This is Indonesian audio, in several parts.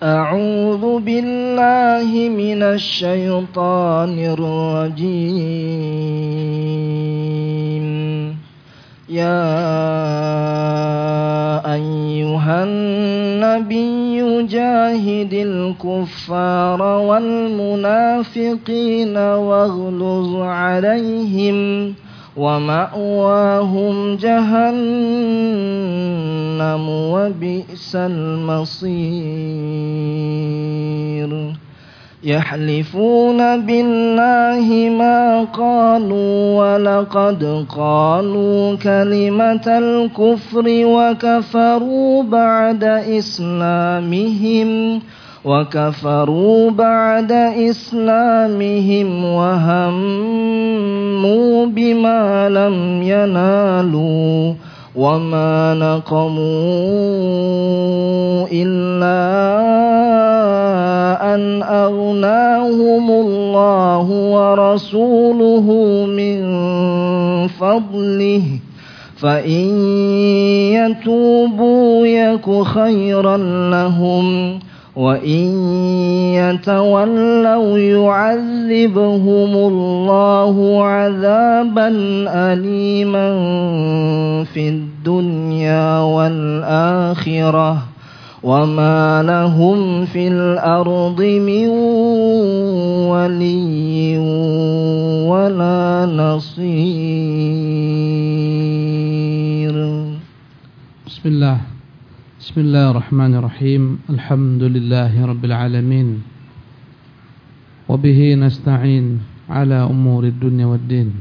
أعوذ بالله من الشيطان الرجيم. يا أيها النبي جاهد الكفار والمنافقين واغلظ عليهم ومأواهم جهنم وبئس المصير. يحلفون بالله ما قالوا ولقد قالوا كلمة الكفر وكفروا بعد إسلامهم وهموا بما لم ينالوا وما نقموا إلا أن أغناهم الله ورسوله من فضله فإن يتوبوا يك خيرا لهم وإن يتولوا يعذبهم الله عذابا أليما في الدنيا والآخرة وما لهم في الأرض من ولي ولا نصير. بسم الله الرحمن الرحيم. الحمد لله رب العالمين وبه نستعين على أمور الدنيا والدين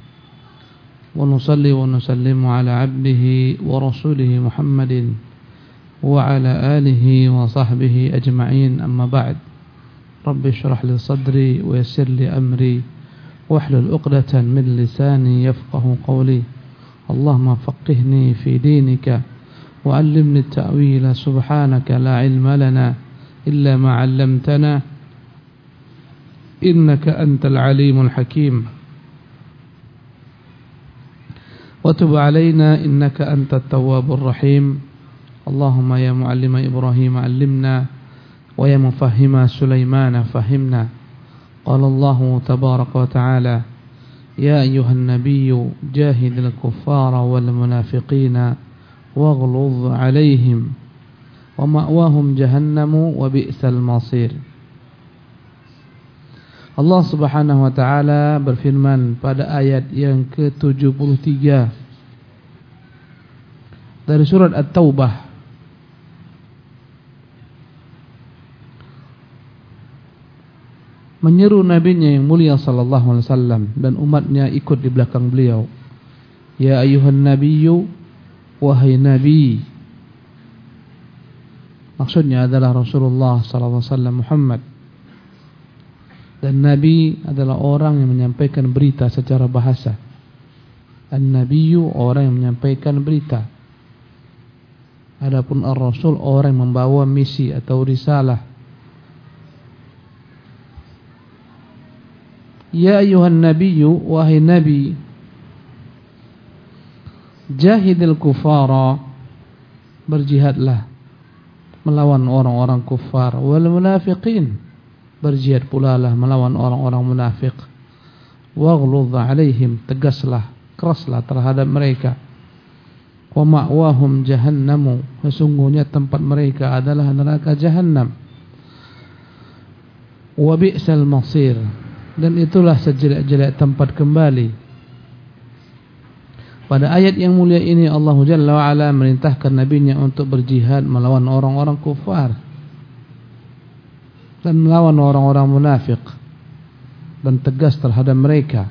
ونصلي ونسلم على عبده ورسوله محمد وعلى آله وصحبه أجمعين. أما بعد، رب اشرح لي صدري ويسر لي أمري واحلل عقدة من لساني يفقه قولي. اللهم فقهني في دينك وعلمني التأويل. سبحانك لا علم لنا إلا ما علمتنا إنك أنت العليم الحكيم. وتب علينا إنك أنت التواب الرحيم. اللهم يا معلم إبراهيم علمنا ويا مفهم سليمان فهمنا. قال الله تبارك وتعالى: يا أيها النبي جاهد الكفار والمنافقين واغلظ عليهم ومأواهم جهنم وبئس المصير. Allah Subhanahu wa taala berfirman pada ayat yang ke-73 dari surat At-Taubah, menyeru nabinya yang mulia sallallahu alaihi wasallam dan umatnya ikut di belakang beliau. Ya ayuhan nabiyyu, wahai nabi. Maksudnya adalah Rasulullah sallallahu alaihi wasallam Muhammad. Dan nabi adalah orang yang menyampaikan berita secara bahasa. An-nabiyyu orang yang menyampaikan berita. Adapun ar-rasul orang yang membawa misi atau risalah. Ya ayuhan nabiyyu, wahai nabi, jahidil kufara, berjihadlah melawan orang-orang kufar, wal munafiqin, berjihad pula lah melawan orang-orang munafik. Waghluz alaihim, tegaslah, keraslah terhadap mereka. Wa ma'wahum jahannamu, sesungguhnya tempat mereka adalah neraka Jahannam. Wa bi'sal masir, dan itulah sejelek-jelek tempat kembali. Pada ayat yang mulia ini Allah Jalla wa'ala merintahkan nabinya untuk berjihad melawan orang-orang kufar dan melawan orang-orang munafik dan tegas terhadap mereka.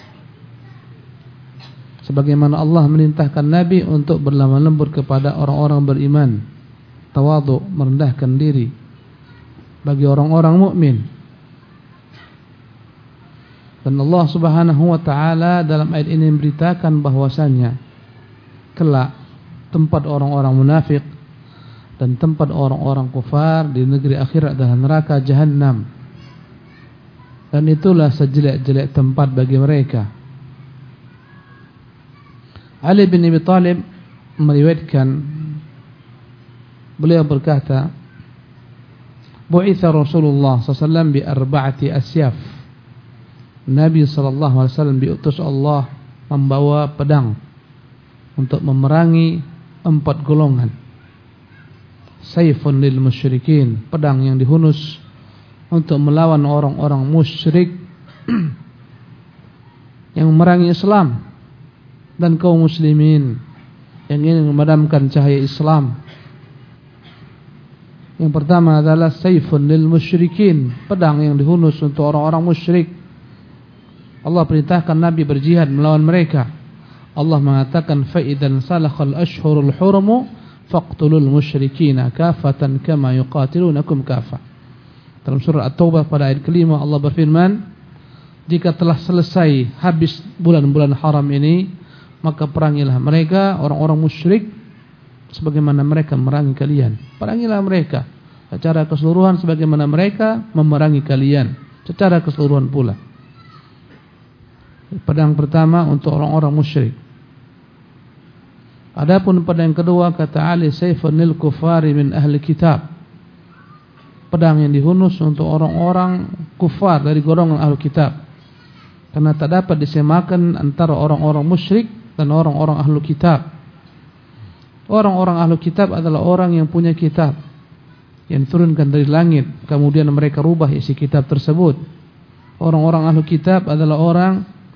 Sebagaimana Allah merintahkan Nabi untuk berlemah lembut kepada orang-orang beriman, tawadhu, merendahkan diri bagi orang-orang mukmin. Dan Allah Subhanahu wa taala dalam ayat ini memberitakan bahwasannya kelak tempat orang-orang munafik dan tempat orang-orang kufar di negeri akhirat adalah neraka Jahannam. Dan itulah sejelek-jelek tempat bagi mereka. Ali bin Abi Thalib meriwayatkan, beliau berkata, Bu'itsa Rasulullah SAW bi arba'ati asyaf. Nabi SAW diutus Allah membawa pedang untuk memerangi 4 golongan. Saifun lil musyrikin, pedang yang dihunus untuk melawan orang-orang musyrik yang memerangi Islam dan kaum muslimin yang ingin memadamkan cahaya Islam. Yang pertama adalah saifun lil musyrikin, pedang yang dihunus untuk orang-orang musyrik. Allah perintahkan Nabi berjihad melawan mereka. Allah mengatakan fa idzan salakhal ashhurul hurum faqtulul musyrikina kafatan kama yuqatilunakum kafah. Dalam surah At-Taubah pada ayat kelima Allah berfirman, jika telah selesai habis bulan-bulan haram ini, maka perangilah mereka orang-orang musyrik sebagaimana mereka memerangi kalian. Perangilah mereka secara keseluruhan sebagaimana mereka memerangi kalian secara keseluruhan pula. Pedang pertama untuk orang-orang musyrik. Adapun pedang kedua, kata Ali, sayfun lil kufari min ahli kitab, pedang yang dihunus untuk orang-orang kufar dari golongan ahli kitab, karena tak dapat disemakan antara orang-orang musyrik dan orang-orang ahli kitab. Orang-orang ahli kitab adalah orang yang punya kitab yang diturunkan dari langit, kemudian mereka rubah isi kitab tersebut. Orang-orang ahli kitab adalah orang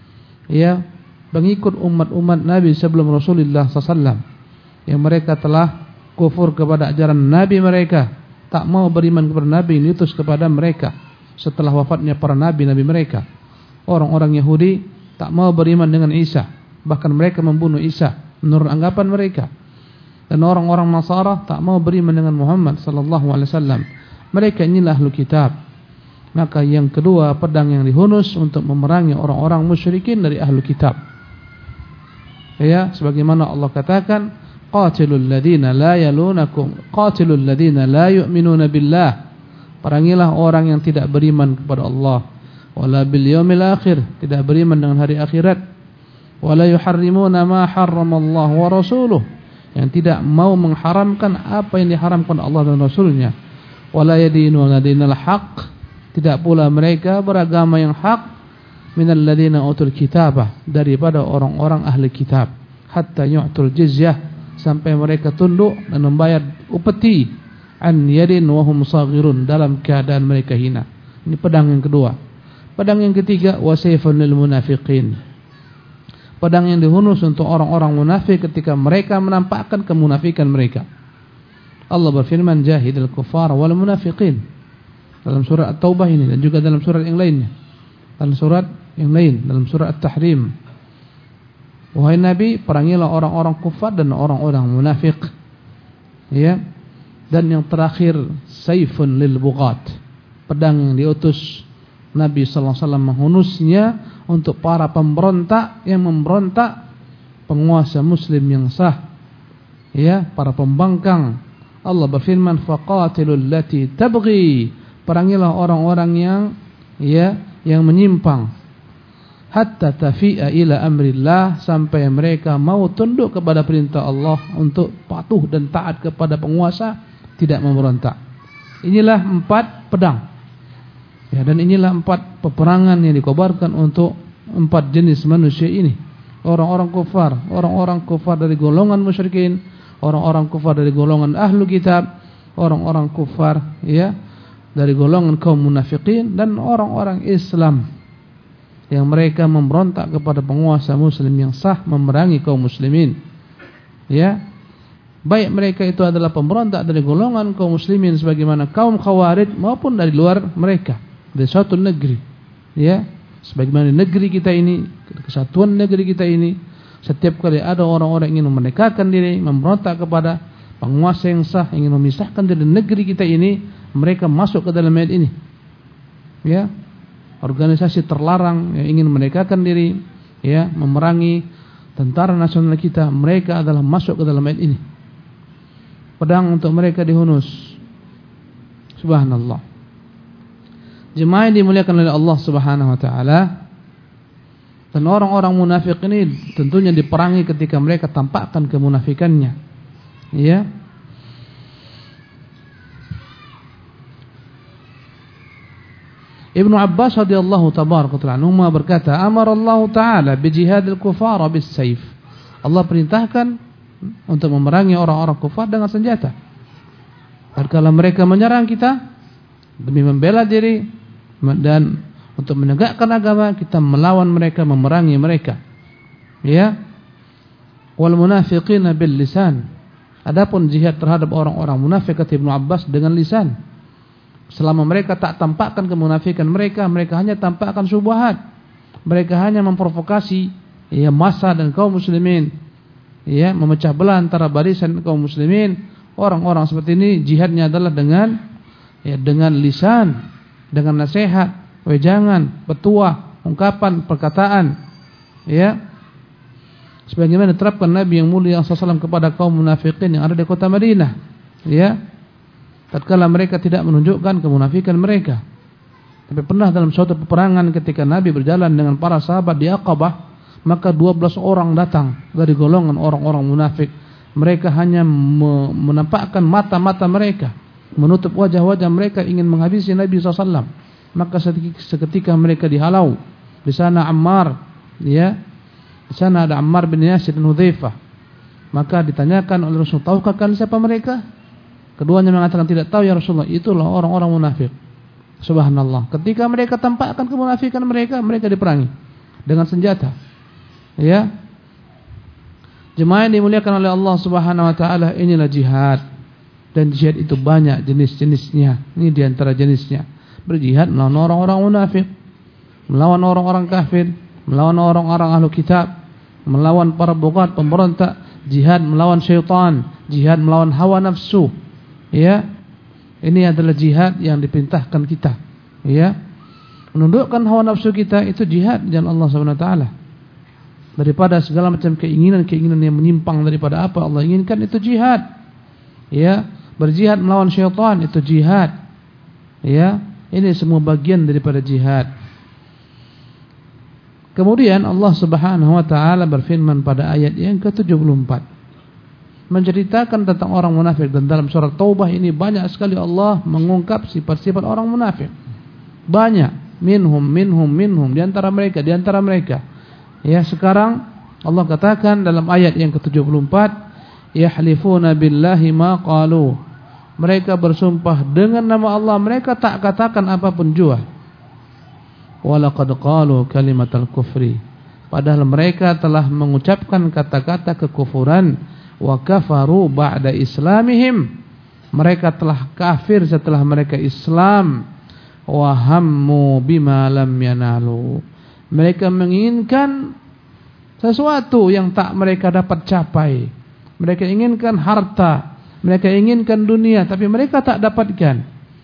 pengikut umat-umat Nabi sebelum Rasulullah SAW, yang mereka telah kufur kepada ajaran Nabi mereka, tak mau beriman kepada Nabi yang diutus kepada mereka setelah wafatnya para nabi-nabi mereka. Orang-orang Yahudi tak mau beriman dengan Isa, bahkan mereka membunuh Isa menurut anggapan mereka. Dan orang-orang Nasara tak mau beriman dengan Muhammad SAW. Mereka inilah ahlu kitab. Maka yang kedua, pedang yang dihunus untuk memerangi orang-orang musyrikin dari ahlu kitab. Ya, sebagaimana Allah katakan, qatilul ladzina la yalunakum, qatilul ladzina la yu'minuna billah. Perangilah orang yang tidak beriman kepada Allah, wala bil yaumil akhir, tidak beriman dengan hari akhirat, wala yuharrimuna ma harramallahu wa rasuluh, yang tidak mau mengharamkan apa yang diharamkan Allah dan Rasulnya, wala yadinuna dinal haqq, tidak pula mereka beragama yang hak, minal ladzina utul kitabah, daripada orang-orang ahli kitab, hatta yu'tul jizyah, sampai mereka tunduk dan membayar upeti, an yadin wa hum saghirun, dalam keadaan mereka hina. Ini pedang yang kedua. Pedang yang ketiga, wasayfun lil munafiqin, pedang yang dihunus untuk orang-orang munafik ketika mereka menampakkan kemunafikan mereka. Allah berfirman, jahidil kuffar wal munafiqin, dalam surah At-Taubah ini dan juga dalam surat yang lainnya. Dalam surat yang lain, dalam surah At-Tahrim, wahai Nabi, perangilah orang-orang kufar dan orang-orang munafik. Ya. Dan yang terakhir, saifun lil bughat, pedang yang diutus Nabi sallallahu alaihi wasallam menghunusnya untuk para pemberontak yang memberontak penguasa muslim yang sah. Ya, para pembangkang. Allah berfirman, faqatilul lati tabghi, perangilah orang-orang yang menyimpang, hatta tafi'a ila amrillah, sampai mereka mau tunduk kepada perintah Allah untuk patuh dan taat kepada penguasa, tidak memberontak. Inilah 4 pedang. Ya, dan inilah 4 peperangan yang dikobarkan untuk 4 jenis manusia ini. Orang-orang kufar dari golongan musyrikin, orang-orang kufar dari golongan ahlu kitab, orang-orang kufar dari golongan kaum munafikin, dan orang-orang Islam yang mereka memberontak kepada penguasa muslim yang sah, memerangi kaum muslimin. Ya, baik mereka itu adalah pemberontak dari golongan kaum muslimin sebagaimana kaum Khawarij, maupun dari luar mereka, dari suatu negeri. Ya, sebagaimana negeri kita ini, kesatuan negeri kita ini, setiap kali ada orang-orang ingin memerdekakan diri, memberontak kepada penguasa yang sah, ingin memisahkan dari negeri kita ini, mereka masuk ke dalam ayat ini. Ya, organisasi terlarang yang ingin memerdekakan diri, memerangi tentara nasional kita, mereka adalah masuk ke dalam ayat ini. Pedang untuk mereka dihunus. Subhanallah. Jemaah yang dimuliakan oleh Allah Subhanahu wa taala, dan orang-orang munafik ini tentunya diperangi ketika mereka tampakkan kemunafikannya. Ya. Ibnu Abbas radhiyallahu tabaraka anhu berkata, "Amarallahu ta'ala bi jihadil kufara bis saif." Allah perintahkan untuk memerangi orang-orang kufar dengan senjata. Tatkala mereka menyerang kita demi membela diri dan untuk menegakkan agama, kita melawan mereka, memerangi mereka. Ya. Wal munafiqina bil lisan. Adapun jihad terhadap orang-orang munafik kata Ibnu Abbas dengan lisan. Selama mereka tak tampakkan kemunafikan mereka, mereka hanya tampakkan syubhat. Mereka hanya memprovokasi ya massa dan kaum muslimin. Ya, memecah belah antara barisan kaum muslimin. Orang-orang seperti ini jihadnya adalah dengan lisan, dengan nasihat, wejangan, petuah, ungkapan, perkataan. Ya. Sebagaimana diterapkan Nabi yang mulia SAW kepada kaum munafikin yang ada di kota Madinah. Ya. Tatkala mereka tidak menunjukkan kemunafikan mereka. Tapi pernah dalam suatu peperangan ketika Nabi berjalan dengan para sahabat di Aqabah, maka 12 orang datang dari golongan orang-orang munafik. Mereka hanya menampakkan mata-mata mereka, menutup wajah-wajah mereka, ingin menghabisi Nabi SAW. Maka seketika mereka dihalau. Di sana Ammar, ya, di sana ada Ammar bin Yasir dan Hudzaifah. Maka ditanyakan oleh Rasulullah, tahukah kalian siapa mereka? Keduanya mengatakan tidak tahu ya Rasulullah. Itulah orang-orang munafik. Subhanallah. Ketika mereka tampakkan kemunafikan mereka, mereka diperangi dengan senjata. Ya. Jemaah yang dimuliakan oleh Allah Subhanahu wa taala, inilah jihad. Dan jihad itu banyak jenis-jenisnya. Ini di antara jenisnya. Berjihad melawan orang-orang munafik, melawan orang-orang kafir, melawan orang-orang ahlu kitab, melawan para bughat, pemberontak, jihad melawan syaitan, jihad melawan hawa nafsu. Ya, ini adalah jihad yang diperintahkan kita. Ya, menundukkan hawa nafsu kita itu jihad di jalan Allah Subhanahu Wa Taala. Daripada segala macam keinginan-keinginan yang menyimpang daripada apa Allah inginkan, itu jihad. Ya, berjihad melawan syaitan itu jihad. Ya, ini semua bagian daripada jihad. Kemudian Allah Subhanahu Wa Taala berfirman pada ayat yang ke-74. Menceritakan tentang orang munafik, dan dalam surah Taubah ini banyak sekali Allah mengungkap sifat-sifat orang munafik. Banyak, minhum di antara mereka. Ya, sekarang Allah katakan dalam ayat yang ke-74, yahlifuna billahi ma qalu. Mereka bersumpah dengan nama Allah, mereka tak katakan apapun jua. Walaqad qalu kalimatal kufri. Padahal mereka telah mengucapkan kata-kata kekufuran. Wa kafaru ba'da islamihim. Mereka telah kafir setelah mereka Islam. Wa hammu bima lam yanalu. Mereka menginginkan sesuatu yang tak mereka dapat capai. Mereka inginkan harta, mereka inginkan dunia, tapi mereka tak dapatkan.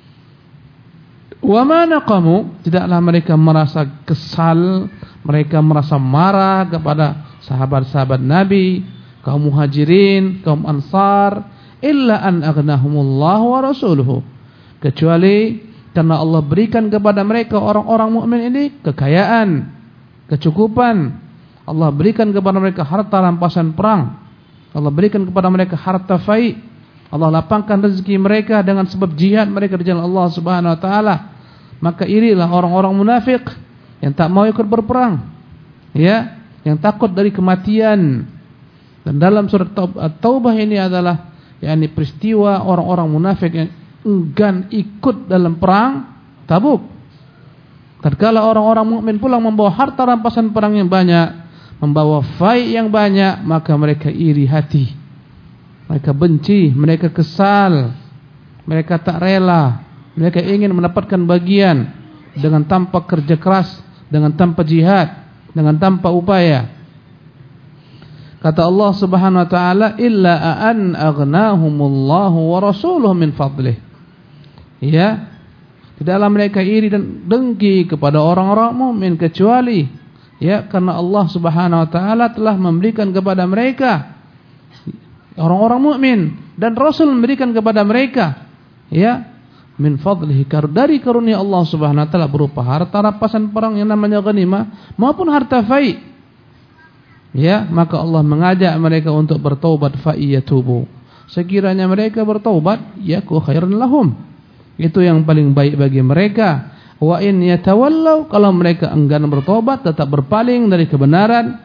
Wa ma naqamu, tidaklah mereka merasa kesal, mereka merasa marah kepada sahabat-sahabat Nabi, kaum muhajirin, kaum ansar, illa an aghnahumullahu wa rasuluhu, kecuali karena Allah berikan kepada mereka orang-orang mukmin ini kekayaan, kecukupan. Allah berikan kepada mereka harta rampasan perang. Allah berikan kepada mereka harta fai. Allah lapangkan rezeki mereka dengan sebab jihad mereka di jalan Allah Subhanahu wa taala. Maka irilah orang-orang munafik yang tak mau ikut berperang. Ya, yang takut dari kematian. Dan dalam surat Taubah ini adalah yakni peristiwa orang-orang munafik yang enggan ikut dalam perang Tabuk. Tatkala orang-orang mukmin pulang membawa harta rampasan perang yang banyak, membawa fai yang banyak, maka mereka iri hati. Mereka benci, mereka kesal, mereka tak rela, mereka ingin mendapatkan bagian dengan tanpa kerja keras, dengan tanpa jihad, dengan tanpa upaya. Kata Allah Subhanahu wa taala, illa an aghnahumullahu wa rasuluhu min fadlih. Ya, tidaklah mereka iri dan dengki kepada orang-orang mukmin kecuali ya karena Allah Subhanahu wa taala telah memberikan kepada mereka, orang-orang mukmin, dan Rasul memberikan kepada mereka ya min fadlihi, dari karunia Allah Subhanahu wa taala berupa harta rampasan perang yang namanya ghanimah maupun harta fai. Ya, maka Allah mengajak mereka untuk bertaubat, fa iyatubu. Sekiranya mereka bertaubat, yaku khairan lahum. Itu yang paling baik bagi mereka. Wa in yatawallaw, kalau mereka enggan bertobat, tetap berpaling dari kebenaran,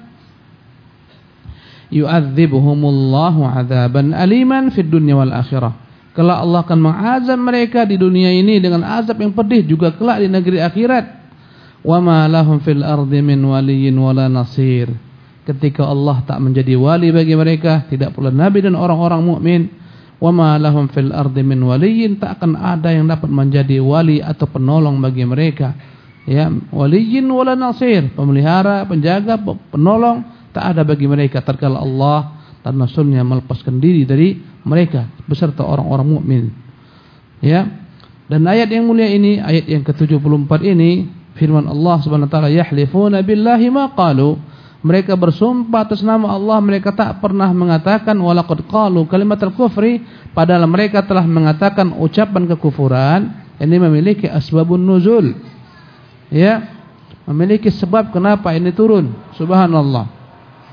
yu'adzibuhumullahu 'adzaban aliman fid dunya wal akhirah. Kelak Allah akan mengazab mereka di dunia ini dengan azab yang pedih juga kelak di negeri akhirat. Wa ma lahum fil ardi min waliyyin wala nasir. Ketika Allah tak menjadi wali bagi mereka, tidak pula nabi dan orang-orang mukmin. Wa ma lahum fil ardi min waliyyin, tak akan ada yang dapat menjadi wali atau penolong bagi mereka. Ya, waliyyin wala nasir, pemelihara, penjaga, penolong tak ada bagi mereka tatkala Allah dan Rasulnya melepaskan diri dari mereka beserta orang-orang mukmin. Ya. Dan ayat yang mulia ini, ayat yang ke-74 ini, firman Allah Subhanahu wa taala, yahlifuna billahi ma qalu. Mereka bersumpah atas nama Allah, mereka tak pernah mengatakan walaqad qalu kalimatul kufri, padahal mereka telah mengatakan ucapan kekufuran. Ini memiliki asbabun nuzul. Ya. Memiliki sebab kenapa ini turun. Subhanallah.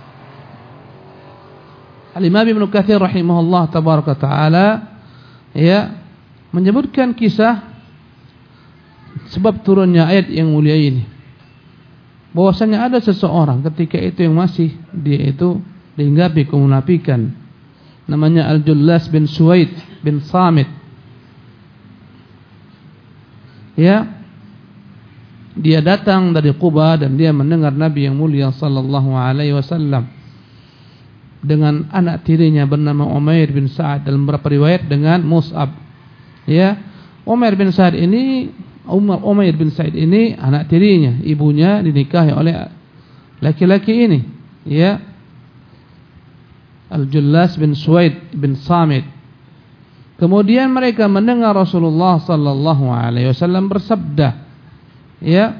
Al-Imam Ibnu Katsir rahimahullah tabaraka taala ya menyebutkan kisah sebab turunnya ayat yang mulia ini. Bahwasanya ada seseorang ketika itu yang masih dia itu dihinggapi kemunafikan. Namanya Al-Jullas bin Suwaid bin Samit. Ya. Dia datang dari Quba dan dia mendengar Nabi yang mulia sallallahu alaihi wasallam dengan anak tirinya bernama Umair bin Sa'ad, dalam beberapa riwayat dengan Mus'ab. Ya, Umair bin Sa'ad ini anak tirinya, ibunya dinikahi oleh laki-laki ini, ya. Al-Jullas bin Suwaid bin Samit. Kemudian mereka mendengar Rasulullah sallallahu alaihi wasallam bersabda, ya.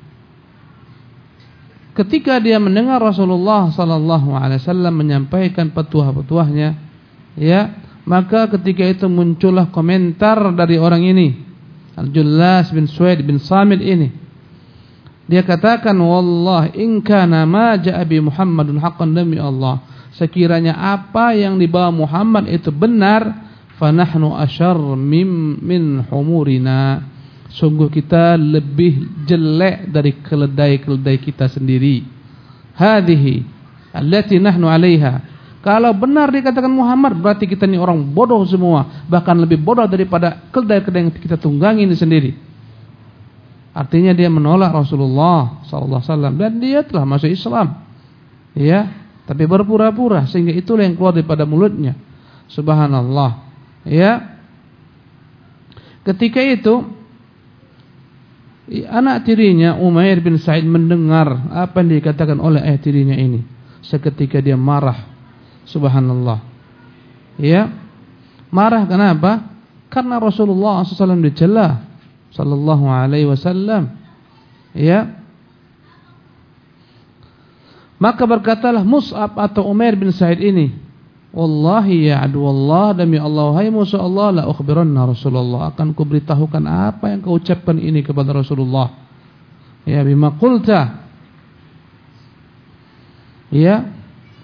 Ketika dia mendengar Rasulullah sallallahu alaihi wasallam menyampaikan petuah-petuahnya, ya, maka ketika itu muncullah komentar dari orang ini, Al-Jullas bin Suwaid bin Samit ini. Dia katakan, "Wallah in kana ma ja'a bi Muhammadun haqqan, demi Allah, sekiranya apa yang dibawa Muhammad itu benar, fa nahnu asyarr min humurina." Sungguh kita lebih jelek dari keledai-keledai kita sendiri. Hadhihi allati nahnu 'alaiha. Kalau benar dikatakan Muhammad, berarti kita ini orang bodoh semua, bahkan lebih bodoh daripada keledai-keledai yang kita tunggangi ini sendiri. Artinya dia menolak Rasulullah sallallahu alaihi wasallam dan dia telah masuk Islam. Ya, tapi berpura-pura sehingga itulah yang keluar daripada mulutnya. Subhanallah. Ya. Ketika itu anak tirinya Umair bin Sa'id mendengar apa yang dikatakan oleh ayah tirinya ini. Seketika dia marah. Subhanallah. Ya. Marah kenapa? Karena Rasulullah SAW dicela sallallahu alaihi wasallam. Ya. Maka berkatalah Mus'ab atau Umair bin Sa'id ini, "Wallahi ya aduwallah, demi Allah, hai musuh Allah, la ukhbiranna Rasulullah, akan kuberitahukan apa yang kau ucapkan ini kepada Rasulullah. Ya, bima qulta." Ya.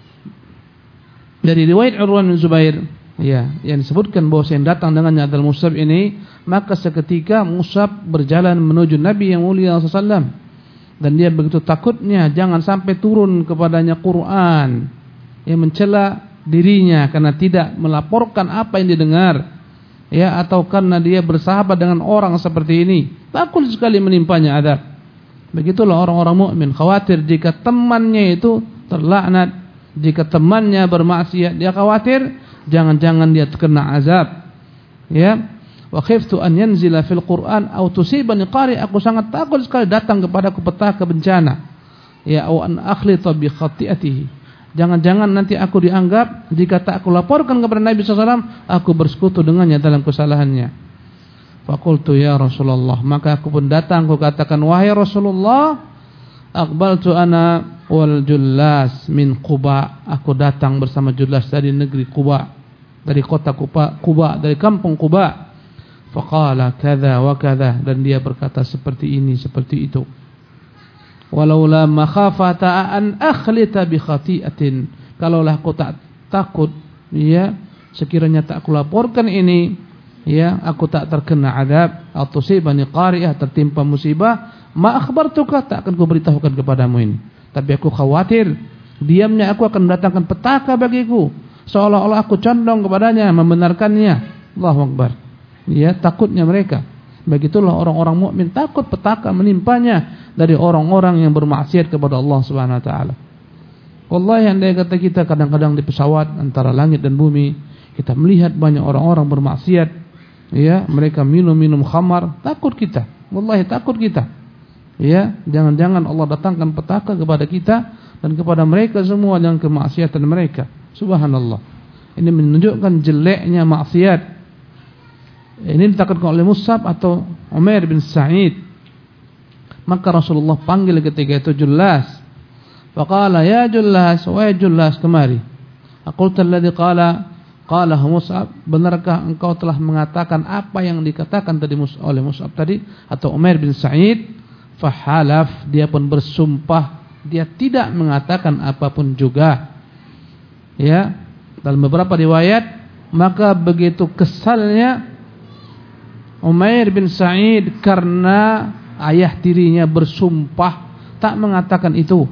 Dari riwayat Urwan bin Zubair, ya, yang disebutkan bahwa yang datang dengannya adalah Mus'ab ini, maka seketika Mus'ab berjalan menuju Nabi yang mulia sallallahu alaihi wasallam dan dia begitu takutnya jangan sampai turun kepadanya Quran yang mencela dirinya karena tidak melaporkan apa yang didengar, ya, atau karena dia bersahabat dengan orang seperti ini, takut sekali menimpanya azab. Begitulah orang-orang mukmin, khawatir jika temannya itu terlaknat, jika temannya bermaksiat, dia khawatir jangan-jangan dia terkena azab. Ya, wa khiftu an yanzila fil Qur'an aw tusibani qari, aku sangat takut sekali datang kepadaku petaka bencana. Ya, aw an akhlita bi khati'atihi, jangan-jangan nanti aku dianggap jika tak aku laporkan kepada Nabi SAW, aku bersekutu dengannya dalam kesalahannya. Faqultu ya Rasulullah, maka aku pun datang, aku katakan, wahai Rasulullah, aqbaltu ana wal Jullas min Quba, aku datang bersama Jullas dari negeri Quba, dari kota Quba, dari kampung Quba. Faqala kadza wa kadza, dan dia berkata seperti ini, seperti itu. Walaula makhafata an akhlita bi khati'atin, kalaulah aku tak takut, ya, sekiranya tak aku laporkan ini, ya, aku tak terkena adab atau tusibani qari'ah, tertimpa musibah, ma akhbartuka, tak akan kuberitahukan kepadamu ini. Tapi aku khawatir diamnya aku akan mendatangkan petaka bagiku, seolah-olah aku condong kepadanya, membenarkannya. Allahu Akbar. Ya, takutnya mereka. Begitulah orang-orang mukmin, takut petaka menimpanya dari orang-orang yang bermaksiat kepada Allah Subhanahu wa taala. Wallahi, andai kata kita kadang-kadang di pesawat antara langit dan bumi, kita melihat banyak orang-orang bermaksiat, ya, mereka minum khamar, takut kita. Wallahi, takut kita. Ya, jangan-jangan Allah datangkan petaka kepada kita dan kepada mereka semua yang kemaksiatan mereka. Subhanallah. Ini menunjukkan jeleknya maksiat. Ini ditakutkan oleh Mus'ab atau Umair bin Sa'id. Maka Rasulullah panggil ketika itu Jullas. Faqala, ya Jullas, wahai Jullas, kemari. Aqulta alladhi qala Mus'ab, benarkah engkau telah mengatakan apa yang dikatakan tadi oleh Mus'ab tadi atau Umair bin Sa'id? Fahalaf, dia pun bersumpah dia tidak mengatakan apapun juga. Ya, dalam beberapa riwayat, maka begitu kesalnya Umair bin Sa'id karena ayah tirinya bersumpah tak mengatakan itu.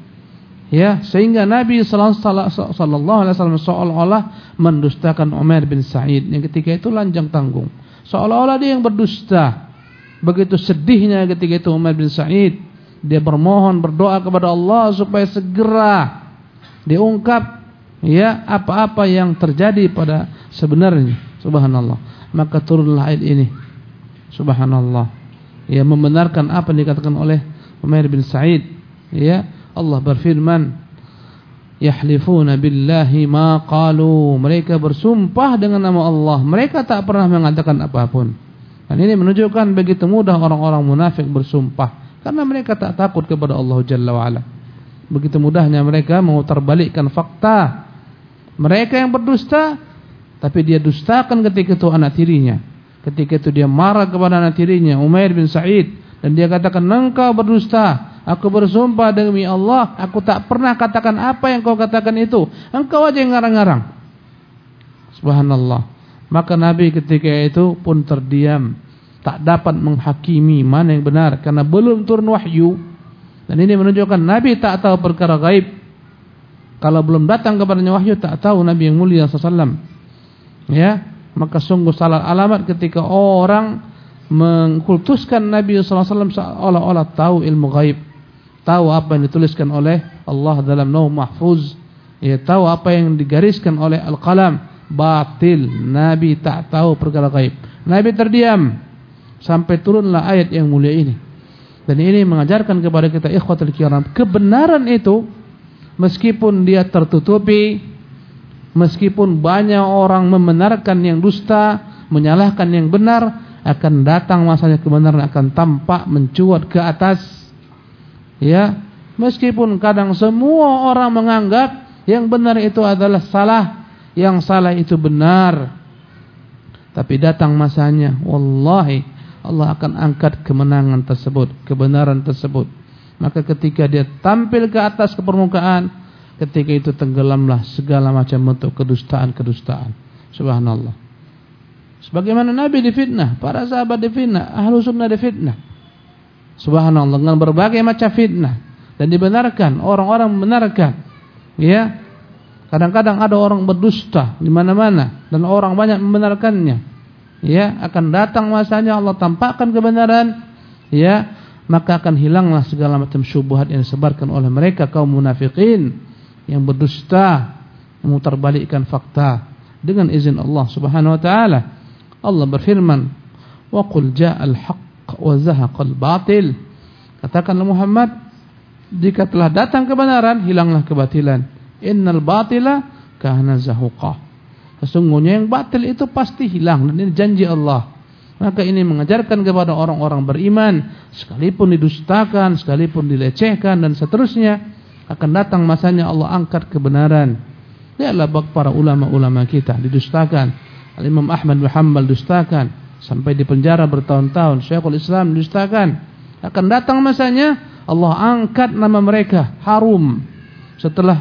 Ya, sehingga Nabi sallallahu alaihi wasallam seolah-olah mendustakan Umair bin Sa'id yang ketika itu lanjang tanggung. Seolah-olah dia yang berdusta. Begitu sedihnya ketika itu Umair bin Sa'id, dia bermohon, berdoa kepada Allah supaya segera diungkap, ya, apa-apa yang terjadi pada sebenarnya. Subhanallah. Maka turunlah ayat ini. Subhanallah. Ya, membenarkan apa yang dikatakan oleh Umair bin Sa'id. Ya, Allah berfirman, yahlifuna billahi ma qalu, mereka bersumpah dengan nama Allah, mereka tak pernah mengatakan apapun. Dan ini menunjukkan begitu mudah orang-orang munafik bersumpah karena mereka tak takut kepada Allah Jalla wa Ala. Begitu mudahnya mereka memutarbalikkan fakta. Mereka yang berdusta, tapi dia dustakan ketika itu anak tirinya. Ketika itu dia marah kepada anak tirinya Umair bin Sa'id, dan dia katakan, engkau berdusta. Aku bersumpah demi Allah, aku tak pernah katakan apa yang kau katakan itu. Engkau aja yang ngarang-ngarang. Subhanallah. Maka Nabi ketika itu pun terdiam, tak dapat menghakimi mana yang benar karena belum turun wahyu. Dan ini menunjukkan Nabi tak tahu perkara gaib. Kalau belum datang kepadanya wahyu, tak tahu Nabi yang mulia sallallahu. Ya, maka sungguh salah alamat ketika orang mengkultuskan Nabi SAW seolah-olah tahu ilmu gaib, tahu apa yang dituliskan oleh Allah dalam Lauh Mahfuz, ya, tahu apa yang digariskan oleh Al-Qalam. Batil. Nabi tak tahu perkara gaib. Nabi terdiam sampai turunlah ayat yang mulia ini. Dan ini mengajarkan kepada kita ikhwatul kiram, kebenaran itu meskipun dia tertutupi, meskipun banyak orang membenarkan yang dusta, menyalahkan yang benar, akan datang masanya kebenaran akan tampak mencuat ke atas. Ya, meskipun kadang semua orang menganggap yang benar itu adalah salah, yang salah itu benar, tapi datang masanya, wallahi Allah akan angkat kemenangan tersebut, kebenaran tersebut. Maka ketika dia tampil ke atas ke permukaan, ketika itu tenggelamlah segala macam bentuk kedustaan-kedustaan. Subhanallah. Sebagaimana Nabi difitnah, para sahabat difitnah, ahlu sunnah difitnah. Subhanallah, dengan berbagai macam fitnah. Dan dibenarkan, orang-orang membenarkan. Ya, kadang-kadang ada orang berdusta di mana-mana dan orang banyak membenarkannya. Ya, akan datang masanya Allah tampakkan kebenaran. Ya, maka akan hilanglah segala macam syubhat yang disebarkan oleh mereka kaum munafikin yang berdusta, memutarbalikkan fakta dengan izin Allah Subhanahu wa taala. Allah berfirman, "Wa qul ja'al haqq wa zahaqal batil." Katakanlah Muhammad, jika telah datang kebenaran, hilanglah kebatilan. Innal batila kana zahuqa. Sesungguhnya yang batil itu pasti hilang, dan ini janji Allah. Maka ini mengajarkan kepada orang-orang beriman, sekalipun didustakan, sekalipun dilecehkan dan seterusnya, akan datang masanya Allah angkat kebenaran. Lihatlah para ulama-ulama kita didustakan. Al-Imam Ahmad bin Hanbal dustakan sampai di penjara bertahun-tahun. Syekhul Islam dustakan. Akan datang masanya Allah angkat nama mereka harum. Setelah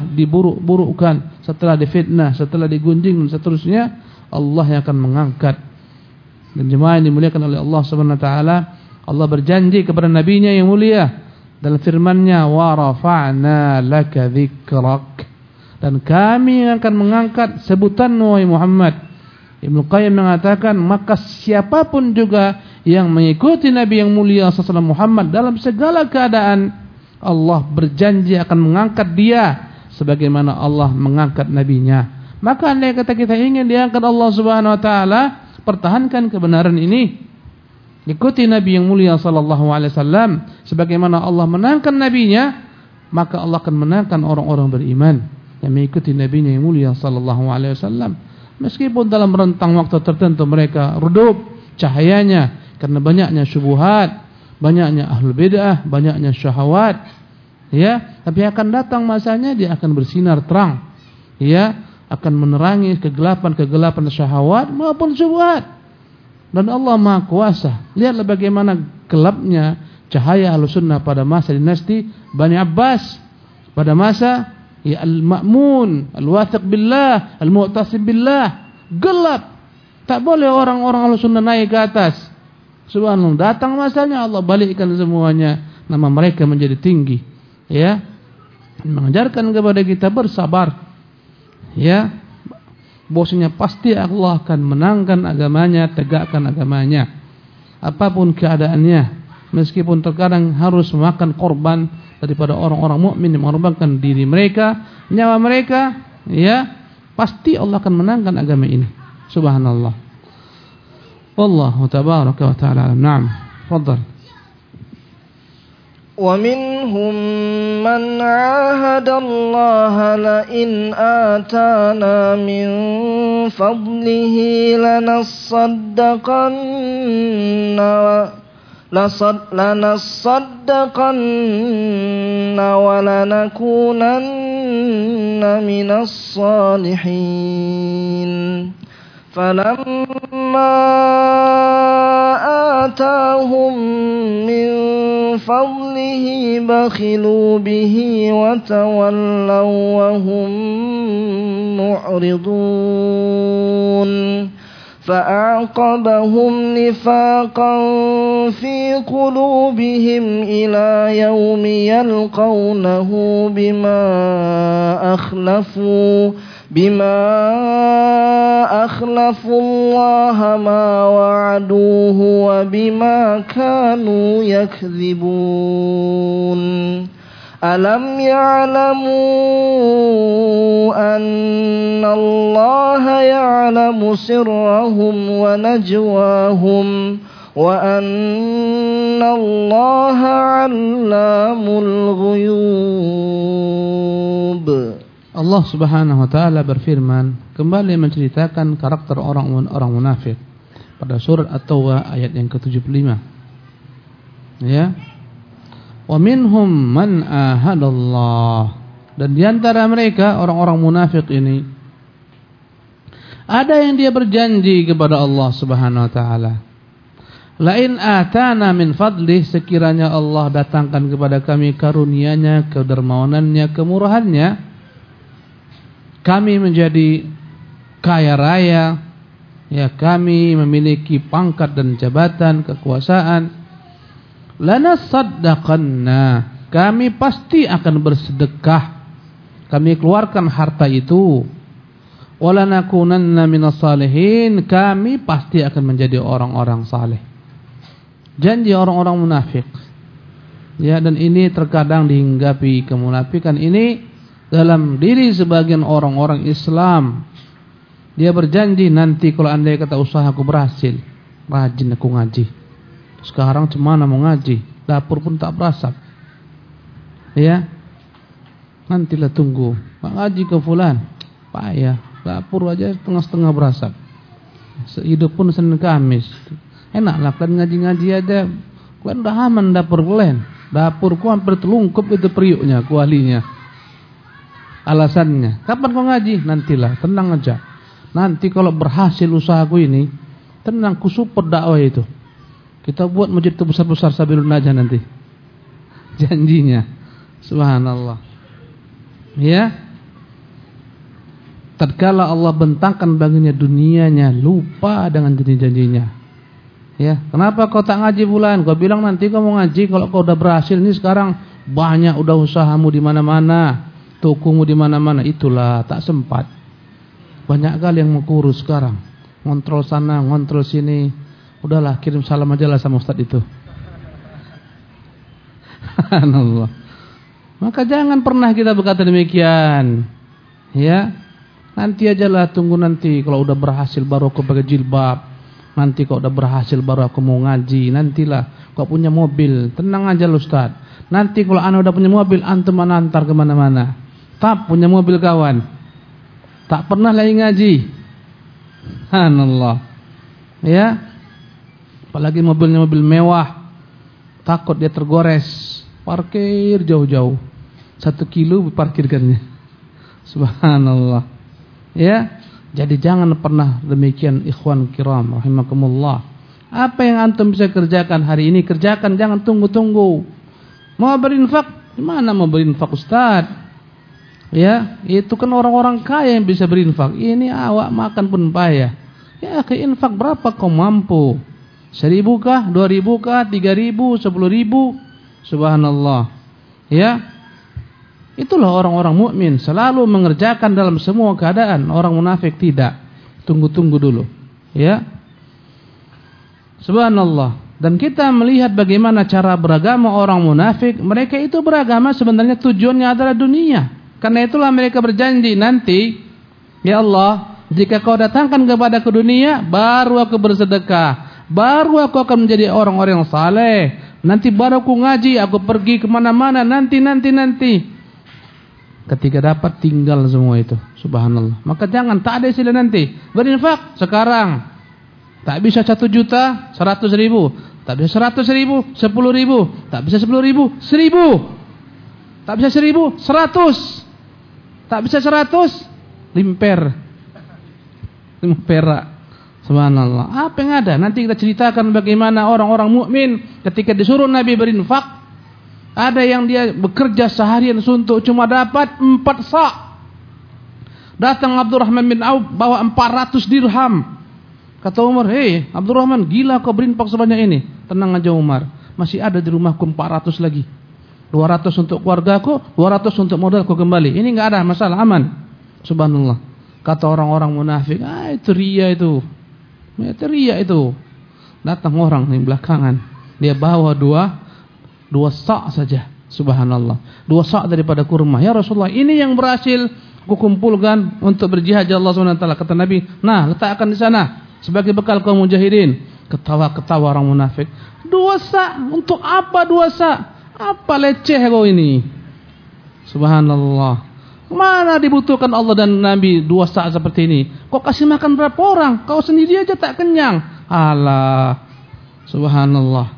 diburuk-burukkan, setelah difitnah, setelah digunjing dan seterusnya, Allah yang akan mengangkat Dan jemaah yang dimuliakan oleh Allah Subhanahu wa taala, Allah berjanji kepada nabinya yang mulia dalam firman-Nya, wa rafa'na laka dzikrak, dan kami akan mengangkat sebutanmu wahai Muhammad. Ibnu Qayyim mengatakan, maka siapapun juga yang mengikuti Nabi yang mulia sallallahu Muhammad dalam segala keadaan, Allah berjanji akan mengangkat dia sebagaimana Allah mengangkat nabinya. Maka andai kata kita ingin diangkat Allah Subhanahu wa taala, pertahankan kebenaran ini. Ikuti Nabi yang mulia sallallahu alaihi wasallam sebagaimana Allah menangkan nabinya, maka Allah akan menangkan orang-orang beriman yang mengikuti nabinya yang mulia sallallahu alaihi wasallam. Meskipun dalam rentang waktu tertentu mereka redup cahayanya karena banyaknya syubhat, banyaknya ahlul bid'ah, banyaknya syahwat, ya, tapi akan datang masanya dia akan bersinar terang, ya, akan menerangi kegelapan-kegelapan syahwat maupun syubhat. Dan Allah Maha Kuasa. Lihatlah bagaimana gelapnya cahaya Ahlussunnah pada masa dinasti Bani Abbas, pada masa ya Al-Ma'mun, Al-Wathiq billah, Al-Mu'tasim billah. Gelap. Tak boleh orang-orang Ahlussunnah naik ke atas. Subhanallah, datang masanya Allah balikkan semuanya, nama mereka menjadi tinggi. Ya. Mengajarkan kepada kita bersabar. Ya. Bahwasanya pasti Allah akan menangkan agamanya, tegakkan agamanya, apapun keadaannya, meskipun terkadang harus memakan korban daripada orang-orang mukmin yang mengorbankan diri mereka, nyawa mereka, ya, pasti Allah akan menangkan agama ini. Subhanallah. Wallahu tabaraka wa ta'ala. Naam, tafadhal. ومنهم من عاهد الله لئن آتانا من فضله لنصدقن ولنكونن من الصالحين فلما آتاهم من فضله بخلوا به وتولوا وهم معرضون فأعقبهم نفاقا في قلوبهم إلى يوم يلقونه بما أخلفوا الله ما وعدوه وبما كانوا يكذبون ألم يعلموا أن الله يعلم سرهم ونجواهم وأن الله علام الغيوب. Allah Subhanahu wa taala berfirman kembali menceritakan karakter orang-orang munafik pada surat At-Taubah ayat yang ke-75. Ya. Wa minhum man ahadallah, dan di antara mereka orang-orang munafik ini ada yang dia berjanji kepada Allah Subhanahu wa taala. La in atana min fadlih, sekiranya Allah datangkan kepada kami karunia-Nya, kedermawanannya, kemurahannya, kami menjadi kaya raya, ya, kami memiliki pangkat dan jabatan, kekuasaan, lanasaddaqanna, kami pasti akan bersedekah, kami keluarkan harta itu, walanakunanna minas salihin, kami pasti akan menjadi orang-orang saleh. Janji orang-orang munafik. Ya, dan ini terkadang dihinggapi kemunafikan ini dalam diri sebagian orang-orang Islam. Dia berjanji, nanti kalau andai kata usahaku berhasil, rajin aku ngaji. Sekarang cemana mau ngaji, dapur pun tak berasap. Ya, nantilah tunggu, Pak ngaji ke fulan, payah, dapur aja setengah-setengah berasap. Hidup pun Senin Kamis. Enaklah kalian ngaji-ngaji aja, kalian udah aman dapur kalian. Dapurku hampir telungkup itu periuknya, kualinya. Alasannya, kapan kau ngaji? Nantilah, tenang aja. Nanti kalau berhasil usahaku ini, tenang, ku support dakwah itu. Kita buat masjid itu besar-besar sabilun aja nanti. Janjinya. Subhanallah. Ya. Tatkala Allah bentangkan baginya dunianya, lupa dengan janji-janjinya. Ya, kenapa kau tak ngaji bulan? Kau bilang nanti kau mau ngaji kalau kau udah berhasil. Ini sekarang banyak udah usahamu di mana-mana, tokomu di mana-mana. Itulah tak sempat. Banyak kali yang mau kurus sekarang. Ngontrol sana, ngontrol sini. Udahlah, kirim salam aja lah sama ustaz itu. Subhanallah. Maka jangan pernah kita berkata demikian. Ya. Nanti ajalah, tunggu nanti kalau udah berhasil baru aku pakai jilbab. Nanti kalau udah berhasil baru aku mau ngaji. Nantilah kau punya mobil. Tenang aja lu Ustaz. Nanti kalau ana udah punya mobil, antum ana antar kemana-mana. Tak punya mobil kawan. Tak pernah lagi ngaji. Subhanallah. Ya. Apalagi mobilnya mobil mewah. Takut dia tergores. Parkir jauh-jauh. 1 kilo parkirkannya. Subhanallah. Ya. Jadi jangan pernah demikian ikhwan kiram rahimakumullah. Apa yang antum bisa kerjakan hari ini kerjakan, jangan tunggu-tunggu. Mau berinfak, gimana mau berinfak Ustaz? Ya, itu kan orang-orang kaya yang bisa berinfak. Ini awak makan pun payah. Ya, ke infak berapa kau mampu? 1.000 kah, 2.000 kah, 3.000, 10.000? Subhanallah. Ya. Itulah orang-orang mukmin, selalu mengerjakan dalam semua keadaan. Orang munafik tidak. Tunggu-tunggu dulu. Ya. Subhanallah. Dan kita melihat bagaimana cara beragama orang munafik. Mereka itu beragama sebenarnya tujuannya adalah dunia. Karena itulah mereka berjanji nanti, ya Allah, jika kau datangkan kepadaku dunia, baru aku bersedekah, baru aku akan menjadi orang-orang yang saleh. Nanti baru aku ngaji, aku pergi kemana-mana, nanti. Ketika dapat tinggal semua itu. Subhanallah. Maka jangan, tak ada istilah nanti. Berinfak sekarang. Tak bisa 1 juta, 100.000. Tak bisa 100.000, 10.000. Tak bisa 10.000, 1.000. Tak bisa 1.000, 100. Tak bisa 100, limper. 5 perak. Subhanallah. Apa yang ada? Nanti kita ceritakan bagaimana orang-orang mukmin ketika disuruh Nabi berinfak. Ada yang dia bekerja seharian suntuk cuma dapat 4 sa'. Datang Abdurrahman bin Auf bawa 400 dirham. Kata Umar, "Hei Abdurrahman, gila kau berinfak sebanyak ini." Tenang aja Umar, masih ada di rumahku 400 lagi. 200 untuk keluargaku, 200 untuk modalku kembali. Ini enggak ada masalah, aman. Subhanallah. Kata orang-orang munafik, itu ria itu. Itu ria itu. Datang orang di belakangan, dia bawa 2 sa' saja. Subhanallah. 2 sa' daripada kurma. Ya Rasulullah, ini yang berhasil aku kumpulkan untuk berjihad Allah SWT. Kata Nabi, nah letakkan di sana sebagai bekal kaum mujahidin. Ketawa-ketawa orang munafik. 2 sa'? Untuk apa 2 sa'? Apa leceh kau ini? Subhanallah. Mana dibutuhkan Allah dan Nabi 2 sa' seperti ini? Kau kasih makan berapa orang? Kau sendiri aja tak kenyang. Alah. Subhanallah.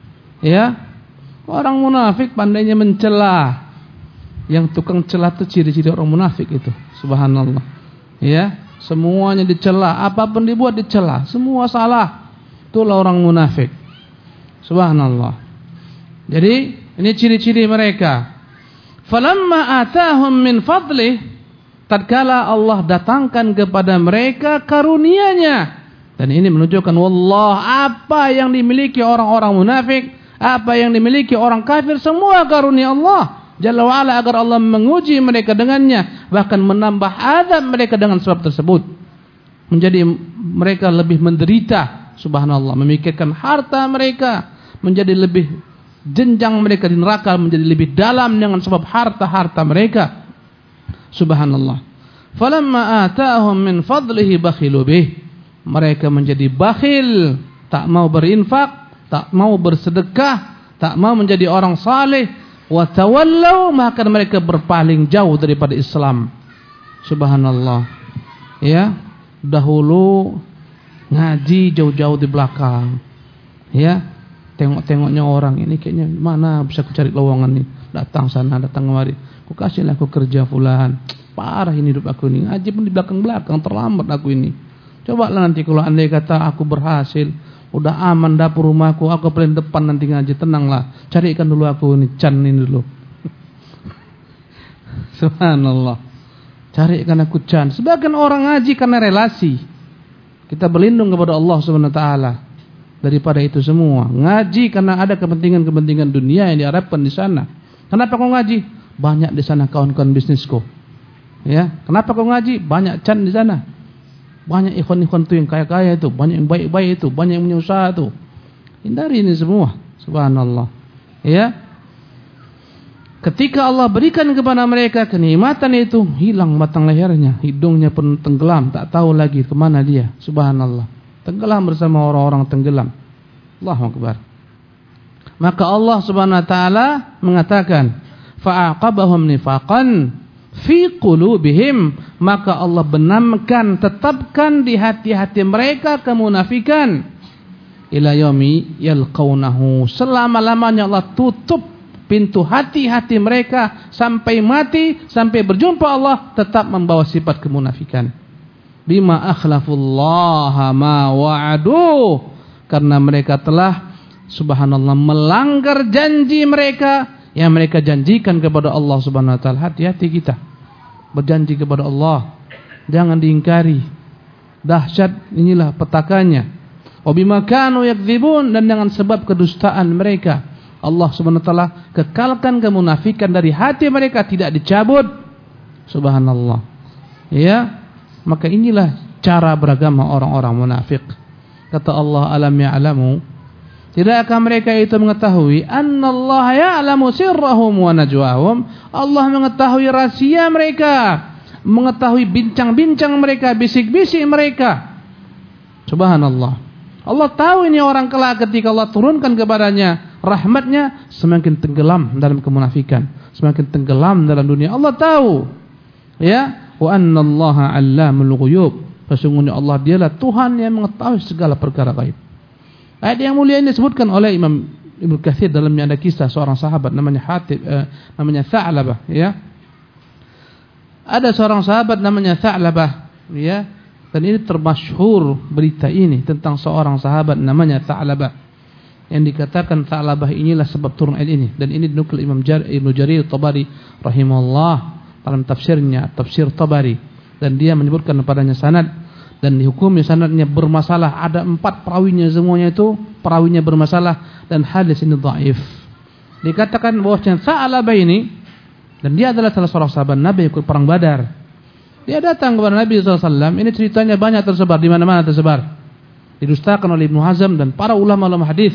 Ya. Orang munafik pandainya mencela. Yang tukang celah itu ciri-ciri orang munafik itu. Subhanallah. Ya, semuanya dicela, apapun dibuat dicela, semua salah. Itulah orang munafik. Subhanallah. Jadi, ini ciri-ciri mereka. Falamma atahum min fadlih, tatkala Allah datangkan kepada mereka karunia-Nya. Dan ini menunjukkan wallah, apa yang dimiliki orang-orang munafik, apa yang dimiliki orang kafir, semua karunia Allah Jalla wa'ala, agar Allah menguji mereka dengannya, bahkan menambah azab mereka dengan sebab tersebut. Menjadi mereka lebih menderita, subhanallah, memikirkan harta mereka, menjadi lebih jenjang mereka di neraka menjadi lebih dalam dengan sebab harta-harta mereka. Subhanallah. Falamma ata'ahum min fadlihi bakhilu bih. Mereka menjadi bakhil, tak mau berinfak, tak mau bersedekah, tak mau menjadi orang saleh, wa tawallau, maka mereka berpaling jauh daripada Islam. Subhanallah. Ya, dahulu ngaji jauh-jauh di belakang. Ya, tengok-tengoknya orang ini kayaknya mana bisa aku cari lowongan nih. Datang sana, datang kemari. Aku kasihlah aku kerja fulan. Parah ini hidup aku ini. Ngaji pun di belakang-belakang, terlambat aku ini. Cobalah nanti kalau andai kata aku berhasil, udah aman dapur rumahku, aku paling depan nanti ngaji, tenanglah. Carikan dulu aku ini can ini dulu. Subhanallah. Carikan aku can. Sebagian orang ngaji karena relasi. Kita berlindung kepada Allah Subhanahu wa taala. daripada itu semua. Ngaji karena ada kepentingan-kepentingan dunia yang diharapkan di sana. Kenapa kau ngaji? Banyak di sana kawan-kawan bisnisku. Ya, kenapa kau ngaji? Banyak can di sana. Banyak ikhwan-ikhwan itu yang kaya-kaya itu, banyak yang baik-baik itu, banyak yang punya usaha itu. Hindari ini semua. Subhanallah. Ya. Ketika Allah berikan kepada mereka kenikmatan itu, hilang batang lehernya, hidungnya pun tenggelam, tak tahu lagi kemana dia. Subhanallah. Tenggelam bersama orang-orang tenggelam. Allahu Akbar. Maka Allah Subhanahu wa taala mengatakan, fa'aqabahum nifaqan fi qulubihim, maka Allah benamkan, tetapkan di hati-hati mereka kemunafikan. Ila yaumi yalqaunahu, selama-lamanya Allah tutup pintu hati-hati mereka sampai mati, sampai berjumpa Allah, tetap membawa sifat kemunafikan. Bima akhlafullaha ma wa'adu, karena mereka telah subhanallah melanggar janji mereka yang mereka janjikan kepada Allah Subhanahu wa taala. Hati-hati kita berjanji kepada Allah, jangan diingkari. Dahsyat inilah petakannya. Wa bima kanu yakdzibun, dan dengan sebab kedustaan mereka Allah Subhanahu wa taala kekalkan kemunafikan dari hati mereka, tidak dicabut. Subhanallah. Ya, maka inilah cara beragama orang-orang munafik. Kata Allah, alam ya'lamu, tidakkah mereka itu mengetahui annallaha ya'lamu sirrahum wa najwahum, Allah mengetahui rahasia mereka, mengetahui bincang-bincang mereka, bisik-bisik mereka. Subhanallah. Allah tahu ini orang kelak ketika Allah turunkan kepadanya rahmatnya, semakin tenggelam dalam kemunafikan, semakin tenggelam dalam dunia. Allah tahu. Ya, wa annallaha 'allamul ghuyub, sesungguhnya Allah dialah Tuhan yang mengetahui segala perkara gaib. Ayat yang mulia ini disebutkan oleh Imam Ibnu Katsir, dalamnya ada kisah seorang sahabat namanya namanya Tha'labah, ya. Ada seorang sahabat namanya Tha'labah, ya. Dan ini termasyhur berita ini tentang seorang sahabat namanya Tha'labah, yang dikatakan Tha'labah inilah sebab turun ayat ini. Dan ini dinukil Imam Ibnu Jarir Tabari rahimahullah dalam tafsirnya, tafsir Tabari, dan dia menyebutkan padanya sanad, dan dihukumi sanadnya bermasalah. Ada 4 perawinya, semuanya itu perawinya bermasalah, dan hadis ini dhaif. Dikatakan bahwa Tha'labah ini, dan dia adalah salah seorang sahabat Nabi ikut perang Badar. Dia datang kepada Nabi SAW. Ini ceritanya banyak tersebar, di mana-mana tersebar, didustakan oleh Ibnu Hazm dan para ulama-ulama hadis.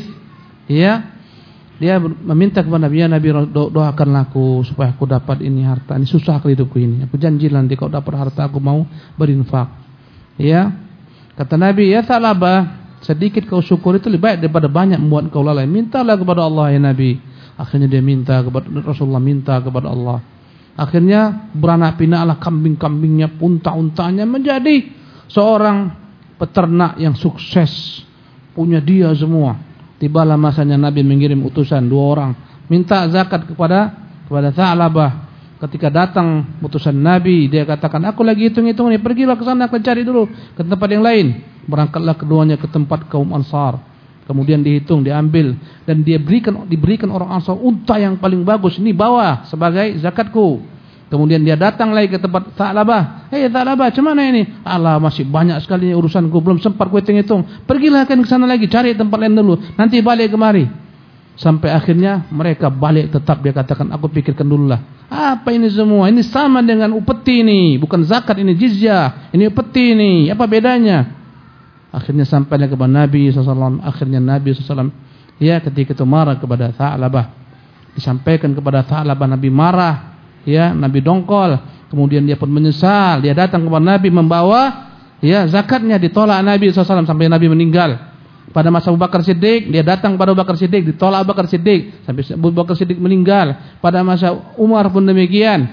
Ya, dia meminta kepada Nabi, ya Nabi, doakanlah aku supaya aku dapat ini harta. Ini susah kali hidupku ini. Aku janji nanti kalau dapat harta aku mau berinfak. Ya, kata Nabi, ya Tha'labah, sedikit kau syukur itu lebih baik daripada banyak membuat kau lalai. Mintalah kepada Allah ya Nabi. Akhirnya dia minta kepada Rasulullah, minta kepada Allah. Akhirnya beranak pinaklah kambing-kambingnya, unta-untanya, menjadi seorang peternak yang sukses, punya dia semua. Tibalah masanya Nabi mengirim utusan 2 orang minta zakat kepada Tha'labah. Ketika datang utusan Nabi, dia katakan, aku lagi hitung-hitung nih, pergilah ke sana, cari dulu ke tempat yang lain. Berangkatlah keduanya ke tempat kaum Ansar. Kemudian dihitung, diambil, dan diberikan orang Ansar unta yang paling bagus. Ini bawa sebagai zakatku. Kemudian dia datang lagi ke tempat Tha'labah. Hei Tha'labah, macam mana ini? Allah, masih banyak sekali urusanku, belum sempat ku hitung-hitung. Pergilah kan ke sana lagi, cari tempat lain dulu, nanti balik kemari. Sampai akhirnya mereka balik tetap. Dia katakan, aku pikirkan dulu lah. Apa ini semua? Ini sama dengan upeti ini, bukan zakat, ini jizyah. Ini upeti ini, apa bedanya? Akhirnya sampailah kepada Nabi SAW. Akhirnya Nabi SAW, ya, ketika itu marah kepada Tha'labah. Disampaikan kepada Tha'labah, Nabi marah, ya, Nabi dongkol. Kemudian dia pun menyesal. Dia datang kepada Nabi membawa, ya, zakatnya. Ditolak Nabi SAW sampai Nabi meninggal. Pada masa Abu Bakar Siddiq, dia datang pada Abu Bakar Siddiq, ditolak Abu Bakar Siddiq sampai Abu Bakar Siddiq meninggal. Pada masa Umar pun demikian.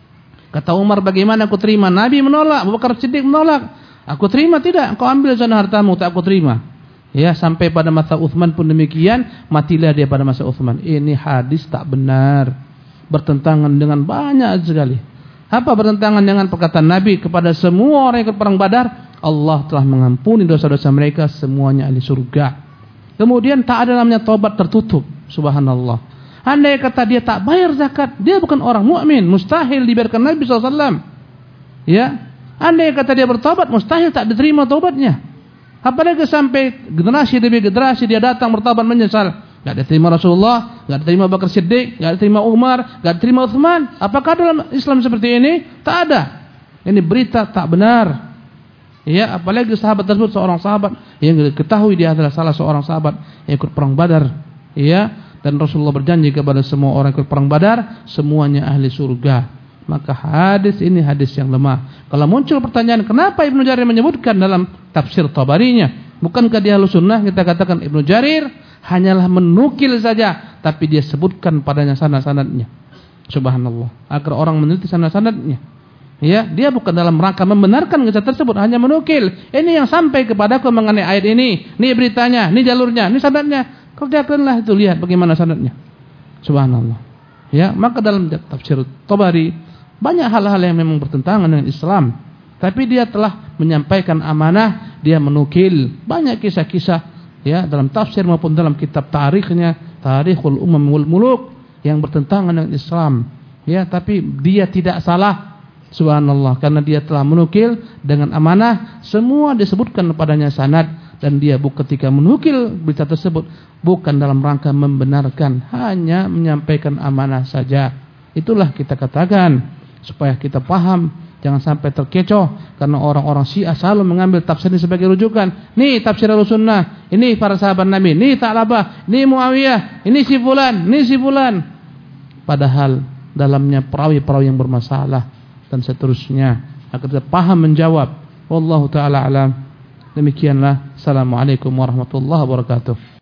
Kata Umar, bagaimana aku terima? Nabi menolak, Abu Bakar Siddiq menolak. Aku terima tidak, kau ambil sana hartamu, tak aku terima. Ya, sampai pada masa Uthman pun demikian, matilah dia pada masa Uthman. Ini hadis tak benar, bertentangan dengan banyak sekali. Apa bertentangan dengan perkataan Nabi kepada semua orang yang ikut perang Badar? Allah telah mengampuni dosa-dosa mereka, semuanya ahli surga. Kemudian tak ada namanya taubat tertutup. Subhanallah. Andai kata dia tak bayar zakat, dia bukan orang mukmin, mustahil dibiarkan Nabi SAW. Ya, andai kata dia bertobat, mustahil tak diterima taubatnya. Apalagi sampai generasi demi generasi dia datang bertaubat menyesal. Enggak diterima Rasulullah, enggak diterima Abu Bakar Siddiq, enggak diterima Umar, enggak diterima Utsman. Apakah dalam Islam seperti ini? Tak ada. Ini berita tak benar. Ya, apalagi sahabat tersebut seorang sahabat yang diketahui dia adalah salah seorang sahabat yang ikut perang Badar. Ya, dan Rasulullah berjanji kepada semua orang ikut perang Badar semuanya ahli surga. Maka hadis ini hadis yang lemah. Kalau muncul pertanyaan kenapa Ibnu Jarir menyebutkan dalam tafsir Tabarinya, bukankah dia Ahlus Sunnah? Kita katakan Ibnu Jarir hanyalah menukil saja, tapi dia sebutkan padanya sanad-sanadnya. Subhanallah, agar orang meneliti sanad-sanadnya. Ya, dia bukan dalam rangka membenarkan kisah tersebut, hanya menukil. Ini yang sampai kepadaku mengenai ayat ini. Ini beritanya, ini jalurnya, ini sanadnya. Kerjakanlah itu, lihat bagaimana sanadnya. Subhanallah. Ya, maka dalam tafsir Tabari banyak hal-hal yang memang bertentangan dengan Islam. Tapi dia telah menyampaikan amanah, dia menukil banyak kisah-kisah ya dalam tafsir maupun dalam kitab tarikhnya, Tarikhul Umam wal Muluk yang bertentangan dengan Islam. Ya, tapi dia tidak salah. Subhanallah, karena dia telah menukil dengan amanah, semua disebutkan padanya sanad, dan dia ketika menukil berita tersebut bukan dalam rangka membenarkan, hanya menyampaikan amanah saja. Itulah kita katakan supaya kita paham, jangan sampai terkecoh karena orang-orang Syiah selalu mengambil tafsir ini sebagai rujukan. Nih tafsir Ahlussunnah, ini para sahabat Nabi, ini Ta'labah, ini Muawiyah, ini si fulan, ini si fulan. Padahal dalamnya perawi-perawi yang bermasalah dan seterusnya. Agar kita paham menjawab. Wallahu ta'ala alam. Demikianlah. Assalamualaikum warahmatullahi wabarakatuh.